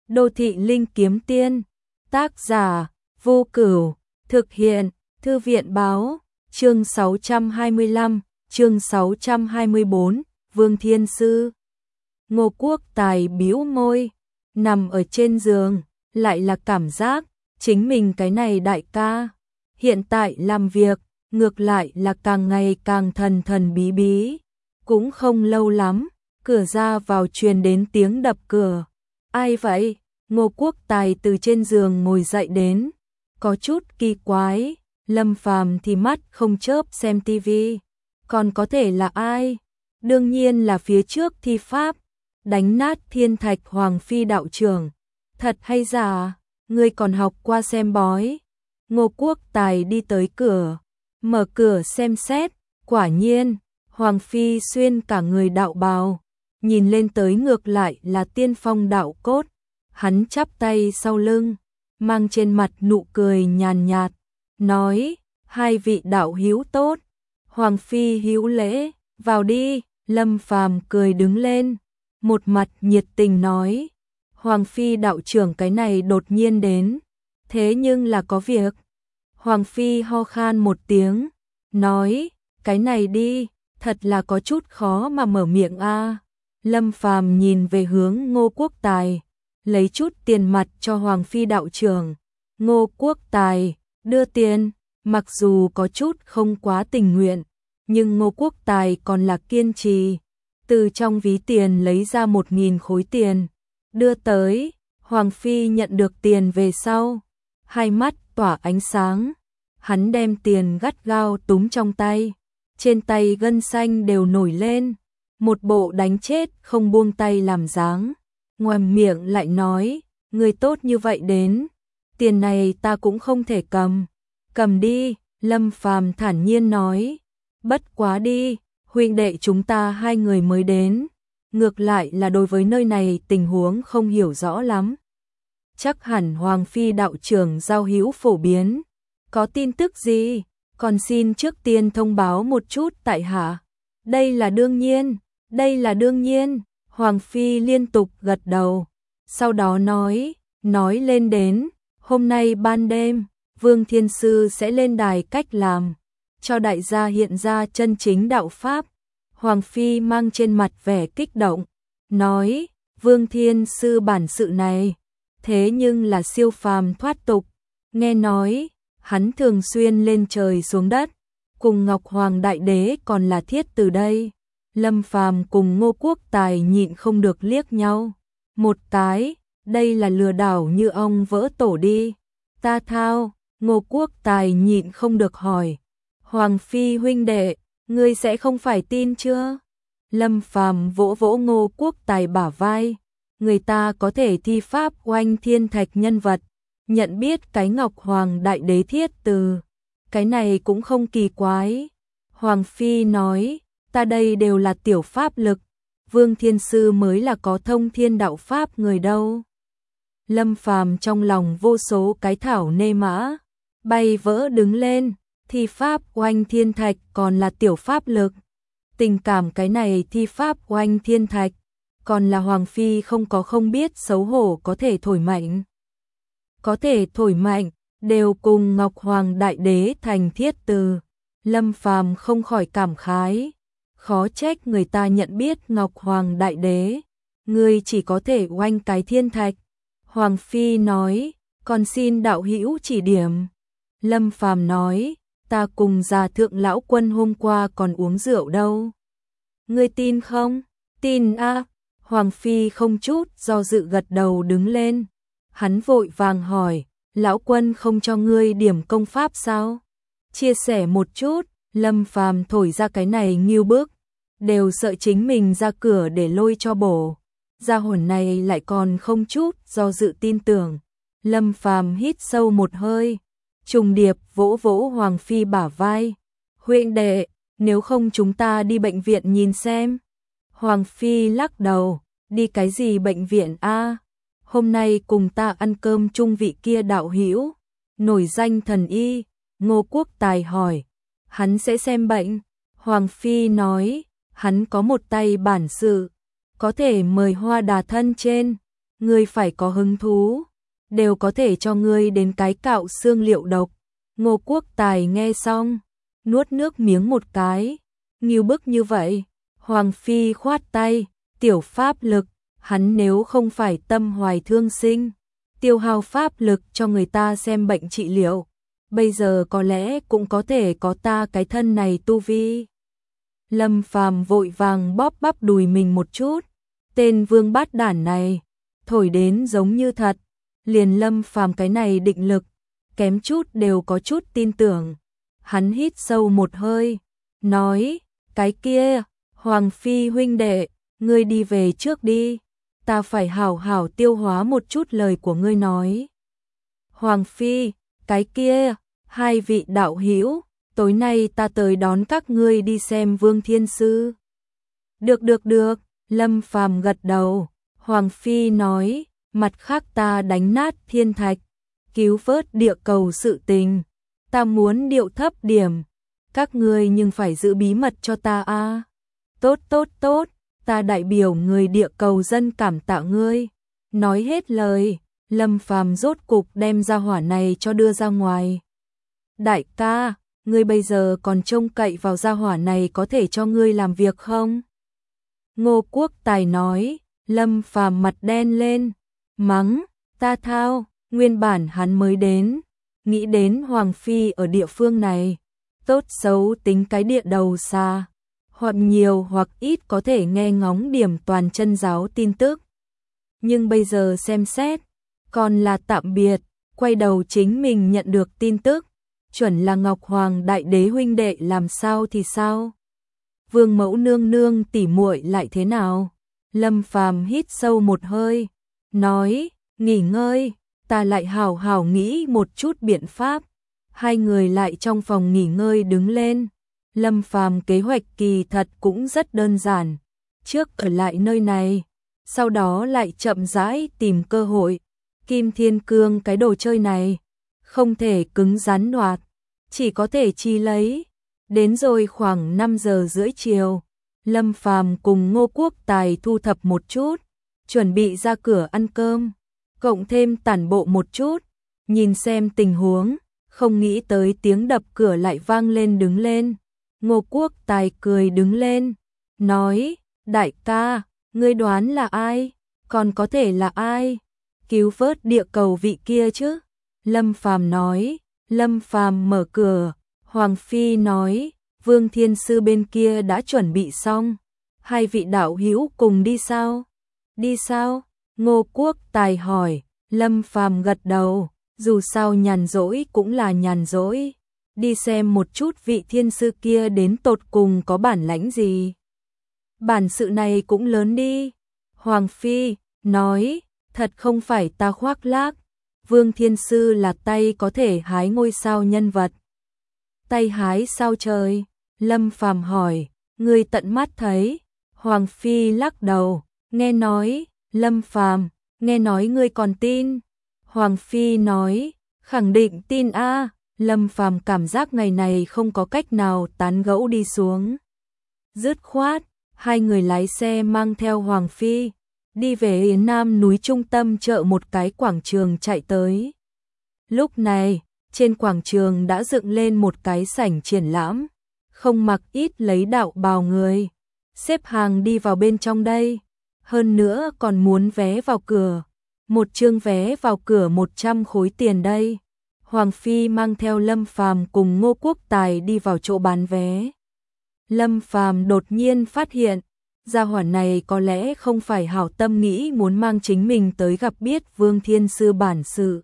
Đô thị linh kiếm tiên. Tác giả Vô Cửu. Thực hiện Thư viện báo. Chương 625, chương 624, Vương Thiên Sư. Ngô Quốc Tài bĩu môi, nằm ở trên giường, lại là cảm giác chính mình cái này đại ca, hiện tại làm việc, ngược lại là càng ngày càng thần thần bí bí. Cũng không lâu lắm, cửa ra vào truyền đến tiếng đập cửa. Ai vậy? Ngô Quốc Tài từ trên giường ngồi dậy đến, có chút kỳ quái. Lâm Phàm thì mắt không chớp xem tivi, còn có thể là ai? Đương nhiên là phía trước thi pháp đánh nát thiên thạch Hoàng Phi đạo trưởng. Thật hay giả? Ngươi còn học qua xem bói? Ngô Quốc Tài đi tới cửa, mở cửa xem xét, quả nhiên Hoàng Phi xuyên cả người đạo bào, nhìn lên tới ngược lại là tiên phong đạo cốt. Hắn chắp tay sau lưng, mang trên mặt nụ cười nhàn nhạt, nói: hai vị đạo hữu tốt. Hoàng Phi hữu lễ, vào đi. Lâm Phàm cười đứng lên, một mặt nhiệt tình nói: Hoàng Phi đạo trưởng cái này đột nhiên đến, thế nhưng là có việc. Hoàng Phi ho khan một tiếng, nói: cái này đi, thật là có chút khó mà mở miệng a. Lâm Phàm nhìn về hướng Ngô Quốc Tài, lấy chút tiền mặt cho Hoàng Phi đạo trưởng. Ngô Quốc Tài đưa tiền, mặc dù có chút không quá tình nguyện, nhưng Ngô Quốc Tài còn là kiên trì, từ trong ví tiền lấy ra 1.000 khối tiền, đưa tới. Hoàng Phi nhận được tiền về sau, hai mắt tỏa ánh sáng, hắn đem tiền gắt gao túm trong tay, trên tay gân xanh đều nổi lên, một bộ đánh chết không buông tay làm dáng. Ngoàm miệng lại nói: người tốt như vậy đến, tiền này ta cũng không thể cầm. Cầm đi. Lâm Phàm thản nhiên nói: bất quá đi, huynh đệ chúng ta hai người mới đến, ngược lại là đối với nơi này tình huống không hiểu rõ lắm. Chắc hẳn Hoàng Phi đạo trưởng giao hữu phổ biến, có tin tức gì, còn xin trước tiên thông báo một chút tại hạ. Đây là đương nhiên, đây là đương nhiên. Hoàng Phi liên tục gật đầu, sau đó nói lên đến, hôm nay ban đêm, Vương Thiên Sư sẽ lên đài cách làm, cho đại gia hiện ra chân chính đạo Pháp. Hoàng Phi mang trên mặt vẻ kích động, nói: Vương Thiên Sư bản sự này, thế nhưng là siêu phàm thoát tục. Nghe nói, hắn thường xuyên lên trời xuống đất, cùng Ngọc Hoàng Đại Đế còn là thiết từ đây. Lâm Phàm cùng Ngô Quốc Tài nhịn không được liếc nhau một cái, đây là lừa đảo như ong vỡ tổ đi. Ta thao. Ngô Quốc Tài nhịn không được hỏi: Hoàng Phi huynh đệ, ngươi sẽ không phải tin chưa? Lâm Phàm vỗ vỗ Ngô Quốc Tài bả vai, người ta có thể thi pháp oanh thiên thạch nhân vật, nhận biết cái Ngọc Hoàng Đại Đế thiết từ, cái này cũng không kỳ quái. Hoàng Phi nói: ta đây đều là tiểu pháp lực, Vương Thiên Sư mới là có thông thiên đạo pháp người đâu. Lâm Phàm trong lòng vô số cái thảo nê mã bay vỡ đứng lên, thi pháp oanh thiên thạch còn là tiểu pháp lực, tình cảm cái này thi pháp oanh thiên thạch, còn là Hoàng Phi không biết xấu hổ có thể thổi mạnh. Có thể thổi mạnh, đều cùng Ngọc Hoàng Đại Đế thành thiết từ. Lâm Phàm không khỏi cảm khái, khó trách người ta nhận biết Ngọc Hoàng Đại Đế, ngươi chỉ có thể oanh cái thiên thạch. Hoàng Phi nói: còn xin đạo hữu chỉ điểm. Lâm Phàm nói: ta cùng già thượng lão quân hôm qua còn uống rượu đâu. Ngươi tin không? Tin a. Hoàng Phi không chút do dự gật đầu đứng lên. Hắn vội vàng hỏi: lão quân không cho ngươi điểm công pháp sao? Chia sẻ một chút. Lâm Phàm thổi ra cái này nghiêu bức, đều sợ chính mình ra cửa để lôi cho bổ. Gia hồn này lại còn không chút do dự tin tưởng. Lâm Phàm hít sâu một hơi, trùng điệp vỗ vỗ Hoàng Phi bả vai: huynh đệ, nếu không chúng ta đi bệnh viện nhìn xem. Hoàng Phi lắc đầu: đi cái gì bệnh viện a? Hôm nay cùng ta ăn cơm chung vị kia đạo hữu, nổi danh thần y. Ngô Quốc Tài hỏi: hắn sẽ xem bệnh? Hoàng Phi nói: hắn có một tay bản sự, có thể mời Hoa Đà thân trên. ngươi phải có hứng thú, đều có thể cho ngươi đến cái cạo xương liệu độc. Ngô Quốc Tài nghe xong, nuốt nước miếng một cái, ngưu bức như vậy. Hoàng phi khoát tay, tiểu pháp lực, hắn nếu không phải tâm hoài thương sinh, tiêu hao pháp lực cho người ta xem bệnh trị liệu, bây giờ có lẽ cũng có thể có ta cái thân này tu vi. Lâm Phàm vội vàng bóp bắp đùi mình một chút, tên vương bát đản này, thổi đến giống như thật, liền Lâm Phàm cái này định lực, kém chút đều có chút tin tưởng. Hắn hít sâu một hơi, nói, cái kia, Hoàng phi huynh đệ, ngươi đi về trước đi, ta phải hảo hảo tiêu hóa một chút lời của ngươi nói. Hoàng phi, cái kia, hai vị đạo hữu, tối nay ta tới đón các ngươi đi xem Vương Thiên Sư. Được, Lâm Phàm gật đầu. Hoàng phi nói, mặt khác ta đánh nát thiên thạch, cứu vớt địa cầu sự tình, ta muốn điệu thấp điểm, các ngươi nhưng phải giữ bí mật cho ta a. Tốt, ta đại biểu người địa cầu dân cảm tạ ngươi. Nói hết lời, Lâm Phàm rốt cục đem ra hỏa này cho đưa ra ngoài. Đại ca, ngươi bây giờ còn trông cậy vào gia hỏa này có thể cho ngươi làm việc không? Ngô Quốc Tài nói. Lâm Phàm mặt đen lên, mắng, ta thao, nguyên bản hắn mới đến, nghĩ đến Hoàng phi ở địa phương này, tốt xấu tính cái địa đầu xa, hoặc nhiều hoặc ít có thể nghe ngóng điểm toàn chân giáo tin tức. Nhưng bây giờ xem xét, còn là tạm biệt, quay đầu chính mình nhận được tin tức, chuẩn là Ngọc Hoàng đại đế huynh đệ làm sao thì sao? Vương mẫu nương nương tỉ muội lại thế nào? Lâm Phàm hít sâu một hơi, nói, nghỉ ngơi, ta lại hảo hảo nghĩ một chút biện pháp. Hai người lại trong phòng nghỉ ngơi đứng lên. Lâm Phàm kế hoạch kỳ thật cũng rất đơn giản, trước ở lại nơi này, sau đó lại chậm rãi tìm cơ hội. Kim Thiên Cương cái đồ chơi này, không thể cứng rắn đoạt, chỉ có thể chi lấy. Đến rồi khoảng 5 giờ rưỡi chiều, Lâm Phàm cùng Ngô Quốc Tài thu thập một chút, chuẩn bị ra cửa ăn cơm, cộng thêm tản bộ một chút, nhìn xem tình huống, không nghĩ tới tiếng đập cửa lại vang lên đứng lên. Ngô Quốc Tài cười đứng lên, nói, đại ca, ngươi đoán là ai? Còn có thể là ai? Cứu vớt địa cầu vị kia chứ? Lâm Phàm nói. Lâm Phàm mở cửa, Hoàng phi nói, Vương Thiên Sư bên kia đã chuẩn bị xong, hai vị đạo hữu cùng đi sao? Đi sao? Ngô Quốc Tài hỏi. Lâm Phàm gật đầu, dù sao nhàn rỗi cũng là nhàn rỗi, đi xem một chút vị thiên sư kia đến tột cùng có bản lãnh gì. Bản sự này cũng lớn đi. Hoàng phi nói, thật không phải ta khoác lác, Vương Thiên Sư là tay có thể hái ngôi sao nhân vật. Tay hái sao trời? Lâm Phàm hỏi, ngươi tận mắt thấy? Hoàng phi lắc đầu, nghe nói. Lâm Phàm, nghe nói ngươi còn tin? Hoàng phi nói, khẳng định tin a. Lâm Phàm cảm giác ngày này không có cách nào tán gẫu đi xuống. Dứt khoát, hai người lái xe mang theo Hoàng phi, đi về Yến Nam núi trung tâm chợ một cái quảng trường chạy tới. Lúc này, trên quảng trường đã dựng lên một cái sảnh triển lãm, không mặc ít lấy đạo bào người, xếp hàng đi vào bên trong đây. Hơn nữa còn muốn vé vào cửa, một chương vé vào cửa 100 khối tiền đây. Hoàng phi mang theo Lâm Phàm cùng Ngô Quốc Tài đi vào chỗ bán vé. Lâm Phàm đột nhiên phát hiện, gia hỏa này có lẽ không phải hảo tâm nghĩ muốn mang chính mình tới gặp biết Vương Thiên Sư bản sự,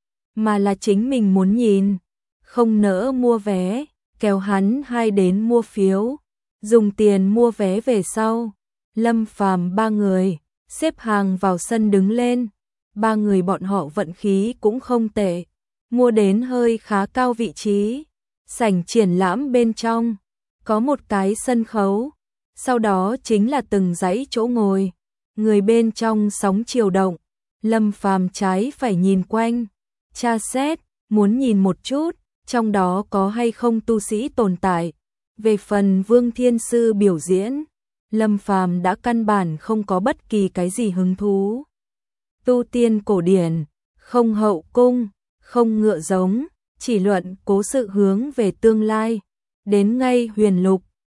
mà là chính mình muốn nhìn, không nỡ mua vé, kéo hắn hai đến mua phiếu, dùng tiền mua vé về sau. Lâm Phàm ba người xếp hàng vào sân đứng lên, ba người bọn họ vận khí cũng không tệ, mua đến hơi khá cao vị trí. Sảnh triển lãm bên trong có một cái sân khấu, sau đó chính là từng dãy chỗ ngồi, người bên trong sóng chiều động. Lâm Phàm trái phải nhìn quanh, tra xét, muốn nhìn một chút, trong đó có hay không tu sĩ tồn tại. Về phần Vương Thiên Sư biểu diễn, Lâm Phàm đã căn bản không có bất kỳ cái gì hứng thú. tu tiên cổ điển, không hậu cung, không ngựa giống, chỉ luận cố sự hướng về tương lai. Đến ngay huyền lục,